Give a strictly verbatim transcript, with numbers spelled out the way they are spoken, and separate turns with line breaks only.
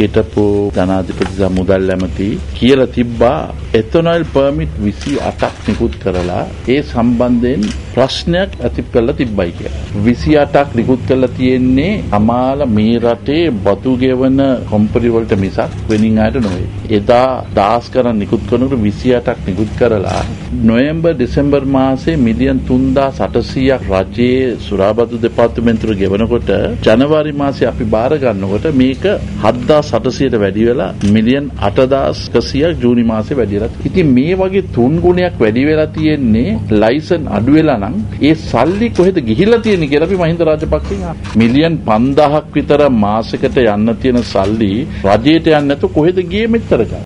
හිටපු ජනාධිපති මුදල් ඇමති කියලා තිබ්බා එතනොයිල් පර්මිට් විසි අටක් නිකුත් කරලා ඒ සම්බන්ධයෙන් ප්‍රශ්නයක් ඇති කරලා තිබ්බයි කියලා. විසි අටක් නිකුත් කරලා තියෙන්නේ අමාල මේ රටේ බතු ගෙවන කම්පැනි වලට මිසක් වෙනින් ආයට නෙවෙයි. එදා දහස් ගණන් නිකුත් කරනකොට විසි අටක් නිකුත් කරලා නොවැම්බර් දෙසැම්බර් මාසයේ මිලියන් තුන්දාස් අටසීයක් රජයේ සුරාබදු දෙපාර්තමේන්තුවට ගෙවනකොට ජනවාරි මාසයේ අපි බාර ගන්නකොට මේක හත්දාස් අටසීයට වැඩි වෙලා මිලියන් අටදාස් එකසීයක් ජූනි මාසයේ වැඩි වෙලා. ඉතින් මේ වගේ තුන් ගුණයක් වැඩි වෙලා තියෙන්නේ ලයිසන් අඩු වෙලා නම් ඒ සල්ලි කොහෙද ගිහිල්ලා තියෙන්නේ කියලා අපි මහින්ද රාජපක්ෂෙන් අහනවා. මිලියන් පන්දාහක් විතර මාසෙකට යන්න තියෙන සල්ලි රජයට යන්නේ නැතුව කොහෙද ගියේ මෙච්චර කාලෙ?